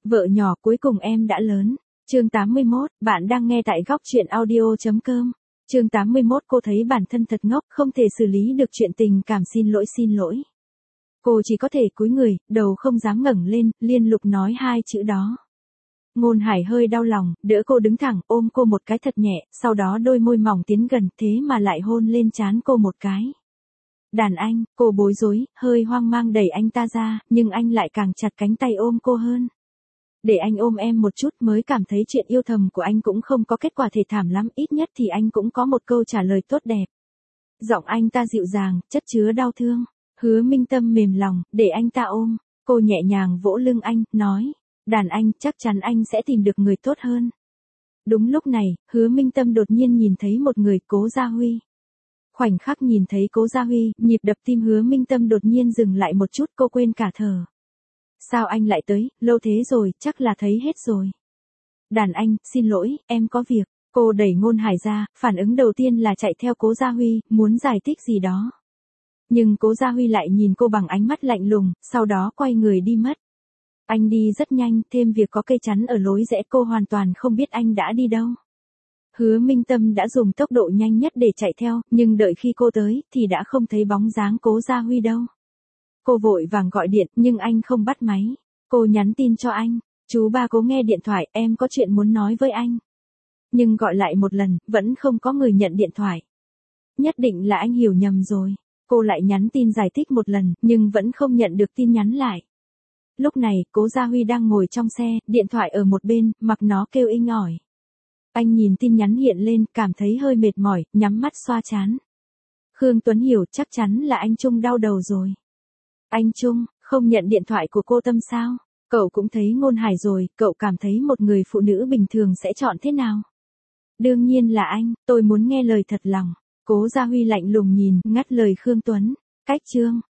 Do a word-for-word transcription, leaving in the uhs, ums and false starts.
Vợ nhỏ cuối cùng em đã lớn. Chương tám mươi mốt, bạn đang nghe tại góc truyện audio chấm com. Chương tám mươi mốt, cô thấy bản thân thật ngốc, không thể xử lý được chuyện tình cảm, xin lỗi xin lỗi. Cô chỉ có thể cúi người, đầu không dám ngẩng lên, liên lục nói hai chữ đó. Ngôn Hải hơi đau lòng, đỡ cô đứng thẳng, ôm cô một cái thật nhẹ, sau đó đôi môi mỏng tiến gần, thế mà lại hôn lên trán cô một cái. Đàn anh, cô bối rối, hơi hoang mang đẩy anh ta ra, nhưng anh lại càng chặt cánh tay ôm cô hơn. Để anh ôm em một chút, mới cảm thấy chuyện yêu thầm của anh cũng không có kết quả thê thảm lắm, ít nhất thì anh cũng có một câu trả lời tốt đẹp. Giọng anh ta dịu dàng, chất chứa đau thương. Hứa Minh Tâm mềm lòng, để anh ta ôm. Cô nhẹ nhàng vỗ lưng anh, nói, đàn anh, chắc chắn anh sẽ tìm được người tốt hơn. Đúng lúc này, Hứa Minh Tâm đột nhiên nhìn thấy một người, Cố Gia Huy. Khoảnh khắc nhìn thấy Cố Gia Huy, nhịp đập tim Hứa Minh Tâm đột nhiên dừng lại một chút, cô quên cả thở. Sao anh lại tới, lâu thế rồi, chắc là thấy hết rồi. Đàn anh, xin lỗi, em có việc. Cô đẩy Ngôn Hải ra, phản ứng đầu tiên là chạy theo Cố Gia Huy, muốn giải thích gì đó. Nhưng Cố Gia Huy lại nhìn cô bằng ánh mắt lạnh lùng, sau đó quay người đi mất. Anh đi rất nhanh, thêm việc có cây chắn ở lối rẽ, cô hoàn toàn không biết anh đã đi đâu. Hứa Minh Tâm đã dùng tốc độ nhanh nhất để chạy theo, nhưng đợi khi cô tới, thì đã không thấy bóng dáng Cố Gia Huy đâu. Cô vội vàng gọi điện, nhưng anh không bắt máy. Cô nhắn tin cho anh, chú ba Cố nghe điện thoại, em có chuyện muốn nói với anh. Nhưng gọi lại một lần, vẫn không có người nhận điện thoại. Nhất định là anh hiểu nhầm rồi. Cô lại nhắn tin giải thích một lần, nhưng vẫn không nhận được tin nhắn lại. Lúc này, Cố Gia Huy đang ngồi trong xe, điện thoại ở một bên, mặc nó kêu inh ỏi. Anh nhìn tin nhắn hiện lên, cảm thấy hơi mệt mỏi, nhắm mắt xoa trán. Khương Tuấn hiểu, chắc chắn là anh Trung đau đầu rồi. Anh Trung, không nhận điện thoại của cô Tâm sao? Cậu cũng thấy Ngôn Hải rồi, cậu cảm thấy một người phụ nữ bình thường sẽ chọn thế nào? Đương nhiên là anh, tôi muốn nghe lời thật lòng. Cố Gia Huy lạnh lùng nhìn, ngắt lời Khương Tuấn. Cách chương,